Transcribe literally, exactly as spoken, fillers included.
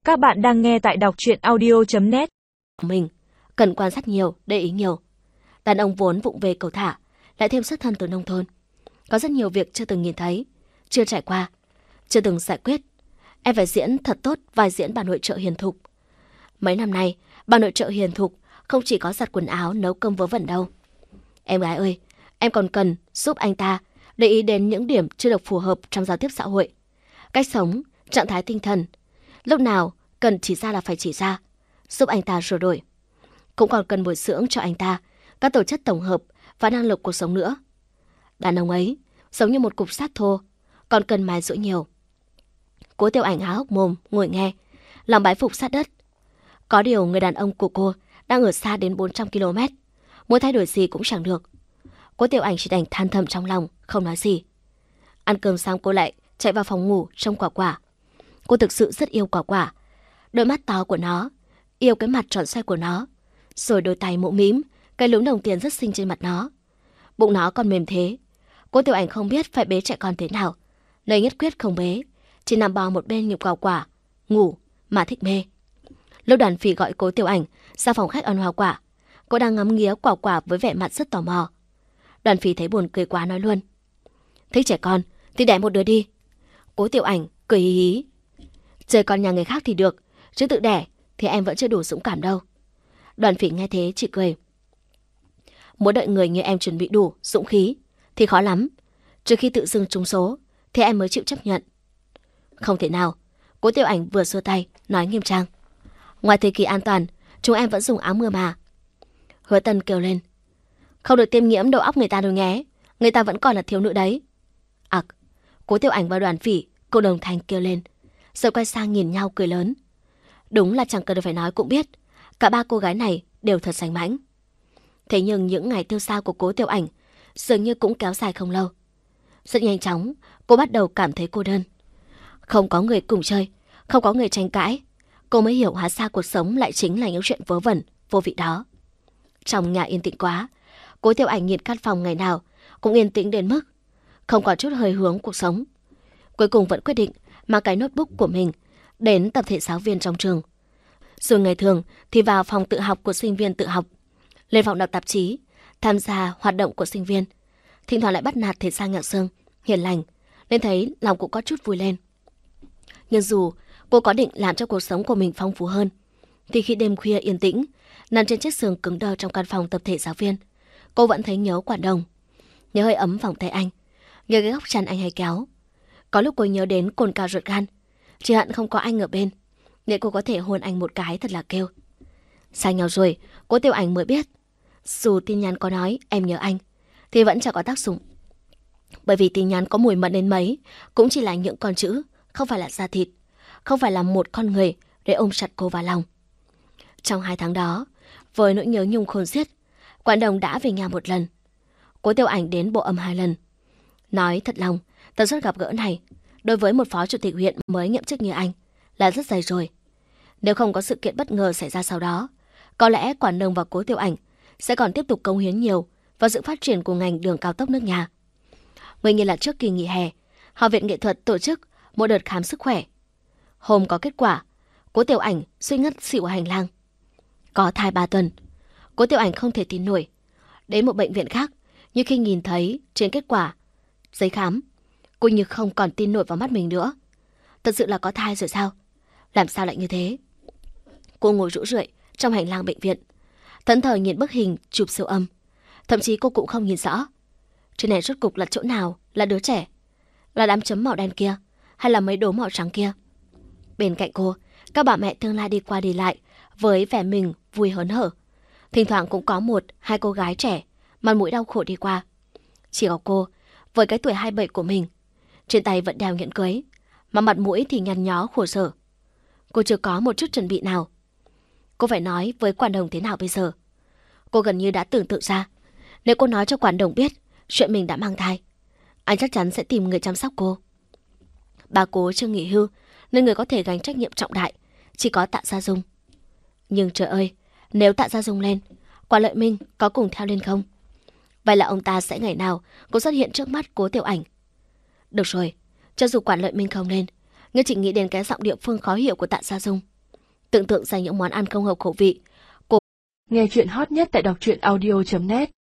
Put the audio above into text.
Các bạn đang nghe tại đọc truyện audio chấm net. Mình cần quan sát nhiều, để ý nhiều. Đàn ông vốn vụng về cầu thả, lại thêm xuất thân từ nông thôn. Có rất nhiều việc chưa từng nhìn thấy, chưa trải qua, chưa từng giải quyết. Em phải diễn thật tốt vai diễn bà nội trợ hiền thục. Mấy năm nay, bà nội trợ hiền thục không chỉ có giặt quần áo, nấu cơm vớ vẩn đâu. Em gái ơi, em còn cần giúp anh ta để ý đến những điểm chưa được phù hợp trong giao tiếp xã hội. Cách sống, trạng thái tinh thần. Lúc nào cần chỉ ra là phải chỉ ra, giúp anh ta sửa đổi. Cũng còn cần bồi dưỡng cho anh ta các tổ chất tổng hợp và năng lực cuộc sống nữa. Đàn ông ấy giống như một cục sắt thô, còn cần mài dũa nhiều. Cố Tiểu Ảnh há hốc mồm ngồi nghe, lòng bái phục sát đất. Có điều người đàn ông của cô đang ở xa đến bốn trăm ki lô mét, muốn thay đổi gì cũng chẳng được. Cố Tiểu Ảnh chỉ đành than thầm trong lòng, không nói gì. Ăn cơm xong cô lại chạy vào phòng ngủ trông quả quả. Cô thực sự rất yêu quả quả. Đôi mắt to của nó, yêu cái mặt tròn xoay của nó, rồi đôi tay mụ mím, cái lúm đồng tiền rất xinh trên mặt nó. Bụng nó còn mềm thế. Cô Tiểu Ảnh không biết phải bế trẻ con thế nào, nên nhất quyết không bế, chỉ nằm bò một bên nhịp quả quả, ngủ mà thích mê. Lúc Đoàn Phỉ gọi Cố Tiểu Ảnh ra phòng khách ăn hoa quả, cô đang ngắm nghía quả quả với vẻ mặt rất tò mò. Đoàn Phỉ thấy buồn cười quá nói luôn: thích trẻ con thì đẻ một đứa đi. Cố Tiểu Ảnh cười hí hí: chơi con nhà người khác thì được, chứ tự đẻ thì em vẫn chưa đủ dũng cảm đâu. Đoàn Phỉ nghe thế chỉ cười: muốn đợi người như em chuẩn bị đủ dũng khí thì khó lắm, trừ khi tự dưng trúng số thì em mới chịu chấp nhận. Không thể nào. Cố Tiểu Ảnh vừa xua tay nói nghiêm trang: ngoài thời kỳ an toàn, chúng em vẫn dùng áo mưa mà. Hứa Tân kêu lên: không được tiêm nhiễm đầu óc người ta đâu nhé, người ta vẫn còn là thiếu nữ đấy. Ặc. Cố Tiểu Ảnh và Đoàn Phỉ cùng đồng thanh kêu lên, rồi quay sang nhìn nhau cười lớn. Đúng là chẳng cần phải nói cũng biết, cả ba cô gái này đều thật danh mãnh. Thế nhưng những ngày tiêu dao của Cố Tiểu Ảnh dường như cũng kéo dài không lâu. Rất nhanh chóng, cô bắt đầu cảm thấy cô đơn. Không có người cùng chơi, không có người tranh cãi, cô mới hiểu hóa ra cuộc sống lại chính là những chuyện vớ vẩn, vô vị đó. Trong nhà yên tĩnh quá, Cố Tiểu Ảnh nhìn căn phòng ngày nào cũng yên tĩnh đến mức không có chút hơi hướng cuộc sống. Cuối cùng vẫn quyết định mang cái notebook của mình đến tập thể giáo viên trong trường. Rồi ngày thường thì vào phòng tự học của sinh viên tự học, lên phòng đọc tạp chí, tham gia hoạt động của sinh viên. Thỉnh thoảng lại bắt nạt thể Giang Nhạc Sương, hiền lành, nên thấy lòng cũng có chút vui lên. Nhưng dù cô có định làm cho cuộc sống của mình phong phú hơn, thì khi đêm khuya yên tĩnh, nằm trên chiếc giường cứng đơ trong căn phòng tập thể giáo viên, cô vẫn thấy nhớ Quản Đồng, nhớ hơi ấm vòng tay anh, nhớ cái góc chăn anh hay kéo. Có lúc cô nhớ đến cồn cào ruột gan, chỉ hận không có anh ở bên, để cô có thể hôn anh một cái thật là kêu. Xa nhau rồi, Cố Tiểu Ảnh mới biết, dù tin nhắn có nói em nhớ anh, thì vẫn chẳng có tác dụng. Bởi vì tin nhắn có mùi mẫn đến mấy, cũng chỉ là những con chữ, không phải là da thịt, không phải là một con người để ôm chặt cô vào lòng. Trong hai tháng đó, với nỗi nhớ nhung khôn xiết, Quản Đồng đã về nhà một lần. Cố Tiểu Ảnh đến Bộ Âm hai lần. Nói thật lòng, tần suất gặp gỡ này, đối với một phó chủ tịch huyện mới nhậm chức như anh, là rất dày rồi. Nếu không có sự kiện bất ngờ xảy ra sau đó, có lẽ Quản Đồng và Cố Tiểu Ảnh sẽ còn tiếp tục cống hiến nhiều vào sự phát triển của ngành đường cao tốc nước nhà. Nguyên nhiên là trước kỳ nghỉ hè, Học viện Nghệ thuật tổ chức một đợt khám sức khỏe. Hôm có kết quả, Cố Tiểu Ảnh suy ngất xỉu ở hành lang. Có thai ba tuần. Cố Tiểu Ảnh không thể tin nổi. Đến một bệnh viện khác, như khi nhìn thấy trên kết quả giấy khám, cô như không còn tin nổi vào mắt mình nữa. Thật sự là có thai rồi sao? Làm sao lại như thế? Cô ngồi rũ rượi trong hành lang bệnh viện, thẫn thờ nhìn bức hình chụp siêu âm. Thậm chí cô cũng không nhìn rõ trên này rốt cục là chỗ nào là đứa trẻ, là đám chấm màu đen kia hay là mấy đốm màu trắng kia. Bên cạnh cô, các bà mẹ tương lai đi qua đi lại với vẻ mình vui hớn hở. Thỉnh thoảng cũng có một, hai cô gái trẻ mặt mũi đau khổ đi qua. Chỉ có cô, với cái tuổi hai mươi bảy của mình, trên tay vẫn đeo nhẫn cưới, mà mặt mũi thì nhăn nhó khổ sở. Cô chưa có một chút chuẩn bị nào. Cô phải nói với Quản Đồng thế nào bây giờ? Cô gần như đã tưởng tượng ra, nếu cô nói cho Quản Đồng biết chuyện mình đã mang thai, anh chắc chắn sẽ tìm người chăm sóc cô. Bà Cố chưa nghỉ hưu, nên người có thể gánh trách nhiệm trọng đại chỉ có Tạ Gia Dung. Nhưng trời ơi, nếu Tạ Gia Dung lên, Quản Lợi Minh có cùng theo lên không? Vậy là ông ta sẽ ngày nào cũng xuất hiện trước mắt Cố Tiểu Ảnh. Được rồi, cho dù Quản Lợi Minh không lên, nhưng chỉ nghĩ đến cái giọng địa phương khó hiểu của Tạ Gia Dung, tưởng tượng ra những món ăn không hợp khẩu vị. Nghe chuyện hot nhất tại đọc truyện audio chấm net